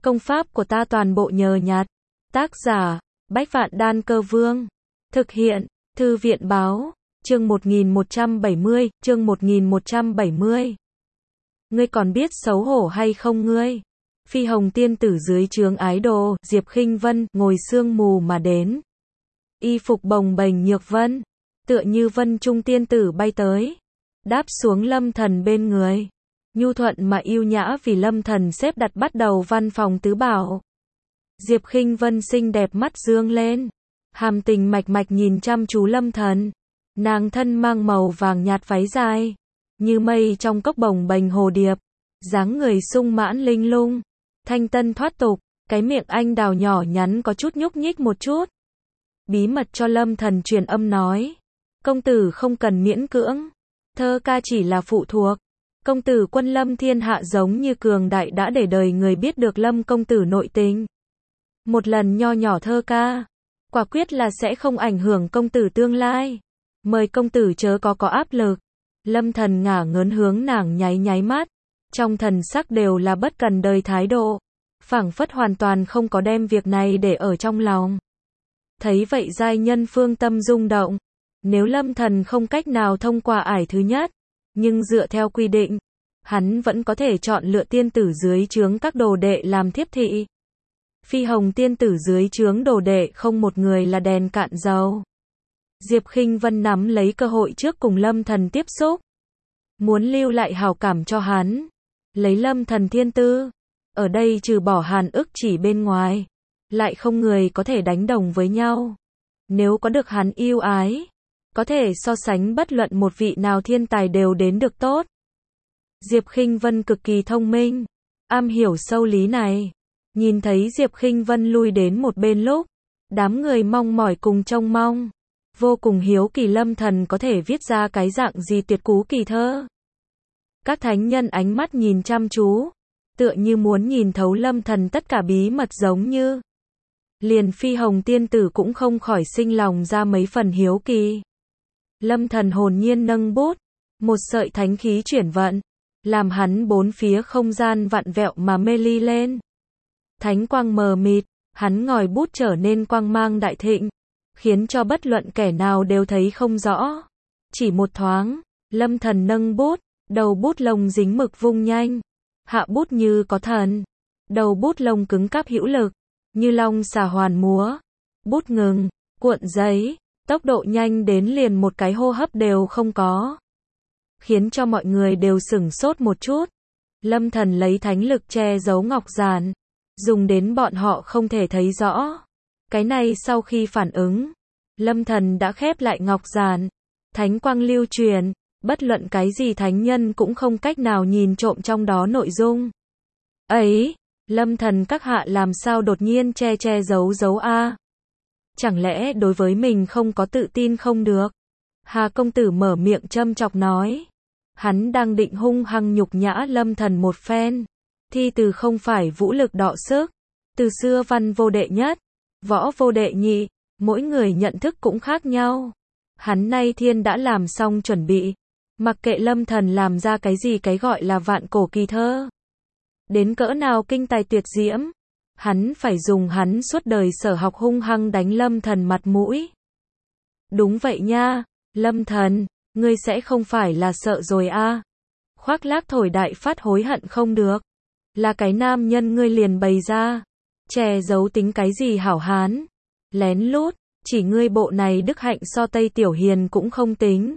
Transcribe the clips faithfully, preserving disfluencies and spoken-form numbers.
Công pháp của ta toàn bộ nhờ nhặt. Tác giả, Bách Vạn Đan Cơ Vương. Thực hiện, Thư viện Báo. Chương một nghìn một trăm bảy mươi, chương một nghìn một trăm bảy mươi. Ngươi còn biết xấu hổ hay không ngươi? Phi hồng tiên tử dưới trướng ái đồ, Diệp Khinh Vân, ngồi sương mù mà đến. Y phục bồng bềnh nhược vân, tựa như vân trung tiên tử bay tới. Đáp xuống Lâm Thần bên người. Nhu thuận mà yêu nhã vì Lâm Thần xếp đặt bắt đầu văn phòng tứ bảo. Diệp Khinh Vân xinh đẹp mắt dương lên. Hàm tình mạch mạch nhìn chăm chú Lâm Thần. Nàng thân mang màu vàng nhạt váy dài. Như mây trong cốc bồng bềnh hồ điệp. Dáng người sung mãn linh lung. Thanh tân thoát tục. Cái miệng anh đào nhỏ nhắn có chút nhúc nhích một chút. Bí mật cho Lâm Thần truyền âm nói. Công tử không cần miễn cưỡng. Thơ ca chỉ là phụ thuộc. Công tử quân lâm thiên hạ giống như cường đại đã để đời người biết được Lâm công tử nội tình. Một lần nho nhỏ thơ ca. Quả quyết là sẽ không ảnh hưởng công tử tương lai. Mời công tử chớ có có áp lực. Lâm Thần ngả ngớn hướng nàng nháy nháy mắt. Trong thần sắc đều là bất cần đời thái độ. Phảng phất hoàn toàn không có đem việc này để ở trong lòng. Thấy vậy giai nhân phương tâm rung động. Nếu Lâm Thần không cách nào thông qua ải thứ nhất, nhưng dựa theo quy định, hắn vẫn có thể chọn lựa tiên tử dưới trướng các đồ đệ làm thiếp thị. Phi hồng tiên tử dưới trướng đồ đệ không một người là đèn cạn dầu. Diệp Khinh Vân nắm lấy cơ hội trước cùng Lâm Thần tiếp xúc. Muốn lưu lại hảo cảm cho hắn. Lấy Lâm Thần thiên tư. Ở đây trừ bỏ hàn ức chỉ bên ngoài. Lại không người có thể đánh đồng với nhau. Nếu có được hắn yêu ái. Có thể so sánh bất luận một vị nào thiên tài đều đến được tốt. Diệp Khinh Vân cực kỳ thông minh. Am hiểu sâu lý này. Nhìn thấy Diệp Khinh Vân lui đến một bên lúc. Đám người mong mỏi cùng trông mong. Vô cùng hiếu kỳ Lâm Thần có thể viết ra cái dạng gì tuyệt cú kỳ thơ. Các thánh nhân ánh mắt nhìn chăm chú. Tựa như muốn nhìn thấu Lâm Thần tất cả bí mật giống như. Liền Phi hồng tiên tử cũng không khỏi sinh lòng ra mấy phần hiếu kỳ. Lâm Thần hồn nhiên nâng bút. Một sợi thánh khí chuyển vận. Làm hắn bốn phía không gian vặn vẹo mà mê ly lên. Thánh quang mờ mịt. Hắn ngòi bút trở nên quang mang đại thịnh. Khiến cho bất luận kẻ nào đều thấy không rõ. Chỉ một thoáng. Lâm Thần nâng bút. Đầu bút lông dính mực vung nhanh. Hạ bút như có thần. Đầu bút lông cứng cáp hữu lực. Như long xà hoàn múa. Bút ngừng. Cuộn giấy. Tốc độ nhanh đến liền một cái hô hấp đều không có. Khiến cho mọi người đều sửng sốt một chút. Lâm Thần lấy thánh lực che giấu ngọc giản. Dùng đến bọn họ không thể thấy rõ. Cái này sau khi phản ứng. Lâm Thần đã khép lại ngọc giản. Thánh quang lưu truyền. Bất luận cái gì thánh nhân cũng không cách nào nhìn trộm trong đó nội dung. Ấy, Lâm Thần các hạ làm sao đột nhiên che che giấu giấu a? Chẳng lẽ đối với mình không có tự tin không được? Hà công tử mở miệng châm chọc nói. Hắn đang định hung hăng nhục nhã Lâm Thần một phen. Thi từ không phải vũ lực đọ sức. Từ xưa văn vô đệ nhất, võ vô đệ nhị, mỗi người nhận thức cũng khác nhau. Hắn nay thiên đã làm xong chuẩn bị. Mặc kệ Lâm Thần làm ra cái gì cái gọi là vạn cổ kỳ thơ. Đến cỡ nào kinh tài tuyệt diễm. Hắn phải dùng hắn suốt đời sở học hung hăng đánh Lâm Thần mặt mũi. Đúng vậy nha, Lâm Thần, ngươi sẽ không phải là sợ rồi a? À? Khoác lác thổi đại phát hối hận không được. Là cái nam nhân ngươi liền bày ra. Che giấu tính cái gì hảo hán. Lén lút, chỉ ngươi bộ này đức hạnh so Tây Tiểu Hiền cũng không tính.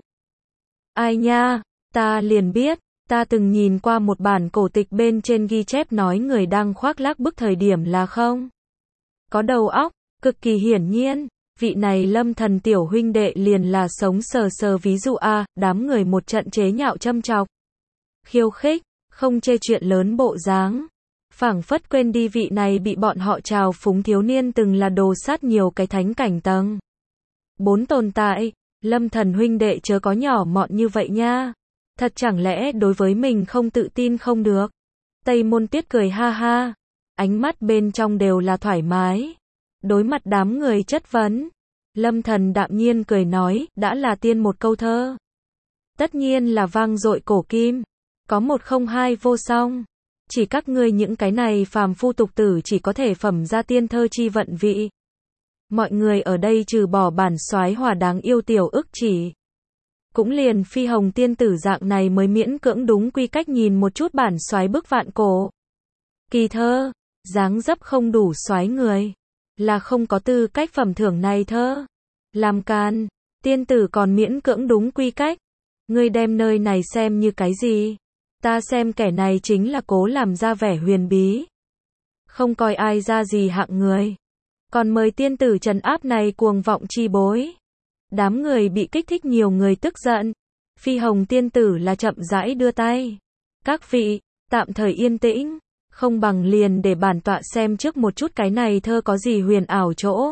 Ai nha, ta liền biết. Ta từng nhìn qua một bản cổ tịch bên trên ghi chép nói người đang khoác lác bức thời điểm là không có đầu óc, cực kỳ hiển nhiên, vị này Lâm Thần tiểu huynh đệ liền là sống sờ sờ ví dụ a, à, đám người một trận chế nhạo châm chọc, khiêu khích, không chê chuyện lớn bộ dáng, phảng phất quên đi vị này bị bọn họ trào phúng thiếu niên từng là đồ sát nhiều cái thánh cảnh tầng. Bốn tồn tại, Lâm Thần huynh đệ chớ có nhỏ mọn như vậy nha. Thật chẳng lẽ đối với mình không tự tin không được. Tây Môn Tiết cười ha ha. Ánh mắt bên trong đều là thoải mái. Đối mặt đám người chất vấn. Lâm Thần đạm nhiên cười nói, đã là tiên một câu thơ. Tất nhiên là vang dội cổ kim. Có một không hai vô song. Chỉ các ngươi những cái này phàm phu tục tử chỉ có thể phẩm ra tiên thơ chi vận vị. Mọi người ở đây trừ bỏ bản soái hòa đáng yêu tiểu ức chỉ. Cũng liền Phi Hồng tiên tử dạng này mới miễn cưỡng đúng quy cách nhìn một chút bản soái bức vạn cổ. Kỳ thơ, dáng dấp không đủ soái người. Là không có tư cách phẩm thưởng này thơ. Làm can, tiên tử còn miễn cưỡng đúng quy cách. Ngươi đem nơi này xem như cái gì? Ta xem kẻ này chính là cố làm ra vẻ huyền bí. Không coi ai ra gì hạng người. Còn mời tiên tử trấn áp này cuồng vọng chi bối. Đám người bị kích thích nhiều người tức giận. Phi Hồng tiên tử là chậm rãi đưa tay. Các vị, tạm thời yên tĩnh. Không bằng liền để bản tọa xem trước một chút cái này thơ có gì huyền ảo chỗ.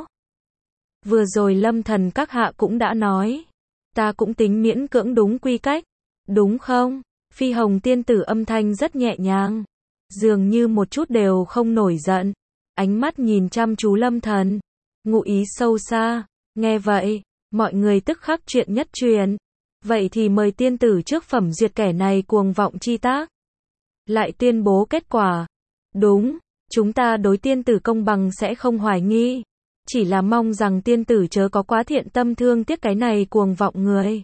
Vừa rồi Lâm Thần các hạ cũng đã nói. Ta cũng tính miễn cưỡng đúng quy cách. Đúng không? Phi Hồng tiên tử âm thanh rất nhẹ nhàng. Dường như một chút đều không nổi giận. Ánh mắt nhìn chăm chú Lâm Thần. Ngụ ý sâu xa. Nghe vậy, mọi người tức khắc chuyện nhất truyền. Vậy thì mời tiên tử trước phẩm duyệt kẻ này cuồng vọng chi tác. Lại tuyên bố kết quả. Đúng, chúng ta đối tiên tử công bằng sẽ không hoài nghi. Chỉ là mong rằng tiên tử chớ có quá thiện tâm thương tiếc cái này cuồng vọng người.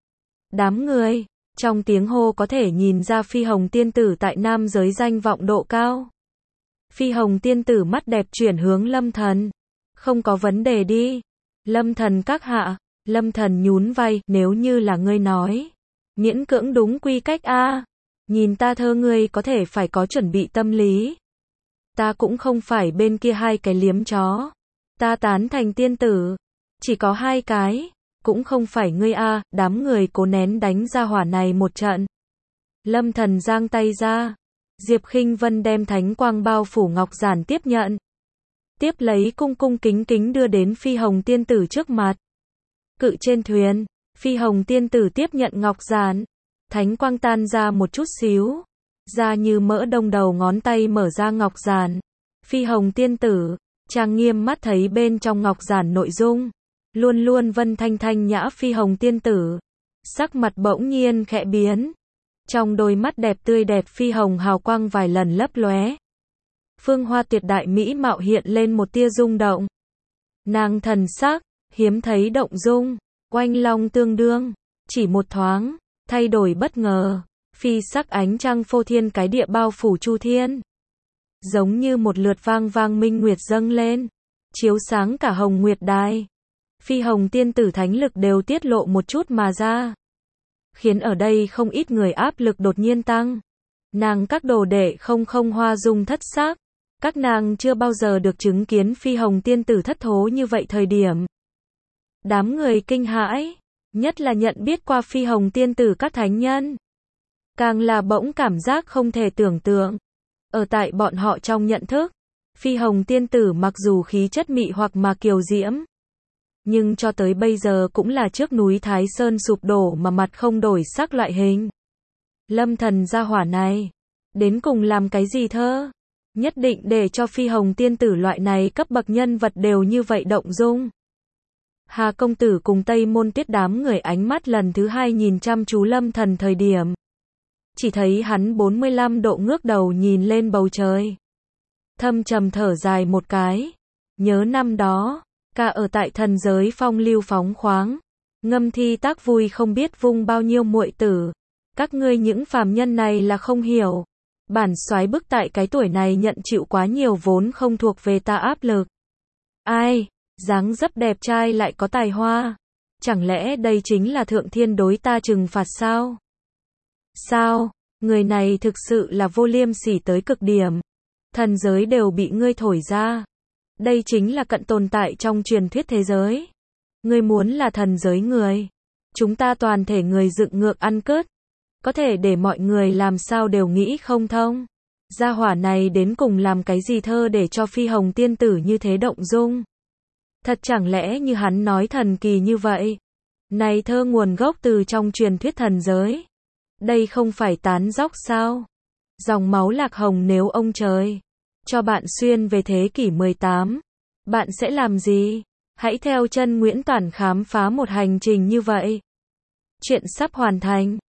Đám người, trong tiếng hô có thể nhìn ra Phi Hồng tiên tử tại nam giới danh vọng độ cao. Phi Hồng tiên tử mắt đẹp chuyển hướng Lâm Thần. Không có vấn đề đi. Lâm Thần các hạ, Lâm Thần nhún vai, nếu như là ngươi nói. Miễn cưỡng đúng quy cách a. Nhìn ta thơ ngươi có thể phải có chuẩn bị tâm lý. Ta cũng không phải bên kia hai cái liếm chó. Ta tán thành tiên tử. Chỉ có hai cái. Cũng không phải ngươi a. Đám người cố nén đánh ra hỏa này một trận. Lâm Thần giang tay ra. Diệp Khinh Vân đem thánh quang bao phủ ngọc giản tiếp nhận. Tiếp lấy cung cung kính kính đưa đến Phi Hồng tiên tử trước mặt. Cự trên thuyền, Phi Hồng tiên tử tiếp nhận ngọc giản. Thánh quang tan ra một chút xíu. Ra như mỡ đông đầu ngón tay mở ra ngọc giản. Phi Hồng tiên tử, trang nghiêm mắt thấy bên trong ngọc giản nội dung. Luôn luôn vân thanh thanh nhã Phi Hồng tiên tử. Sắc mặt bỗng nhiên khẽ biến. Trong đôi mắt đẹp tươi đẹp Phi Hồng hào quang vài lần lấp lóe. Phương hoa tuyệt đại mỹ mạo hiện lên một tia rung động. Nàng thần sắc, hiếm thấy động dung, oanh long tương đương, chỉ một thoáng, thay đổi bất ngờ, phi sắc ánh trăng phô thiên cái địa bao phủ chu thiên. Giống như một lượt vang vang minh nguyệt dâng lên, chiếu sáng cả hồng nguyệt đài. Phi Hồng tiên tử thánh lực đều tiết lộ một chút mà ra. Khiến ở đây không ít người áp lực đột nhiên tăng. Nàng các đồ đệ không không hoa dung thất sắc. Các nàng chưa bao giờ được chứng kiến Phi Hồng tiên tử thất thố như vậy thời điểm. Đám người kinh hãi, nhất là nhận biết qua Phi Hồng tiên tử các thánh nhân. Càng là bỗng cảm giác không thể tưởng tượng. Ở tại bọn họ trong nhận thức, Phi Hồng tiên tử mặc dù khí chất mị hoặc mà kiều diễm, nhưng cho tới bây giờ cũng là trước núi Thái Sơn sụp đổ mà mặt không đổi sắc loại hình. Lâm Thần gia hỏa này, đến cùng làm cái gì thơ? Nhất định để cho Phi Hồng tiên tử loại này cấp bậc nhân vật đều như vậy động dung. Hà công tử cùng Tây Môn Tuyết đám người ánh mắt lần thứ hai nhìn chăm chú Lâm Thần thời điểm. Chỉ thấy hắn bốn mươi lăm độ ngước đầu nhìn lên bầu trời. Thâm trầm thở dài một cái. Nhớ năm đó, ca ở tại thần giới phong lưu phóng khoáng. Ngâm thi tác vui không biết vung bao nhiêu muội tử. Các ngươi những phàm nhân này là không hiểu. Bản soái bức tại cái tuổi này nhận chịu quá nhiều vốn không thuộc về ta áp lực. Ai, dáng dấp đẹp trai lại có tài hoa. Chẳng lẽ đây chính là thượng thiên đối ta trừng phạt sao? Sao, người này thực sự là vô liêm sỉ tới cực điểm. Thần giới đều bị ngươi thổi ra. Đây chính là cận tồn tại trong truyền thuyết thế giới. Ngươi muốn là thần giới người. Chúng ta toàn thể người dựng ngược ăn cướp. Có thể để mọi người làm sao đều nghĩ không thông. Gia hỏa này đến cùng làm cái gì thơ để cho Phi Hồng tiên tử như thế động dung. Thật chẳng lẽ như hắn nói thần kỳ như vậy. Này thơ nguồn gốc từ trong truyền thuyết thần giới. Đây không phải tán dóc sao? Dòng máu lạc hồng nếu ông trời cho bạn xuyên về thế kỷ mười tám, bạn sẽ làm gì? Hãy theo chân Nguyễn Toản khám phá một hành trình như vậy. Chuyện sắp hoàn thành.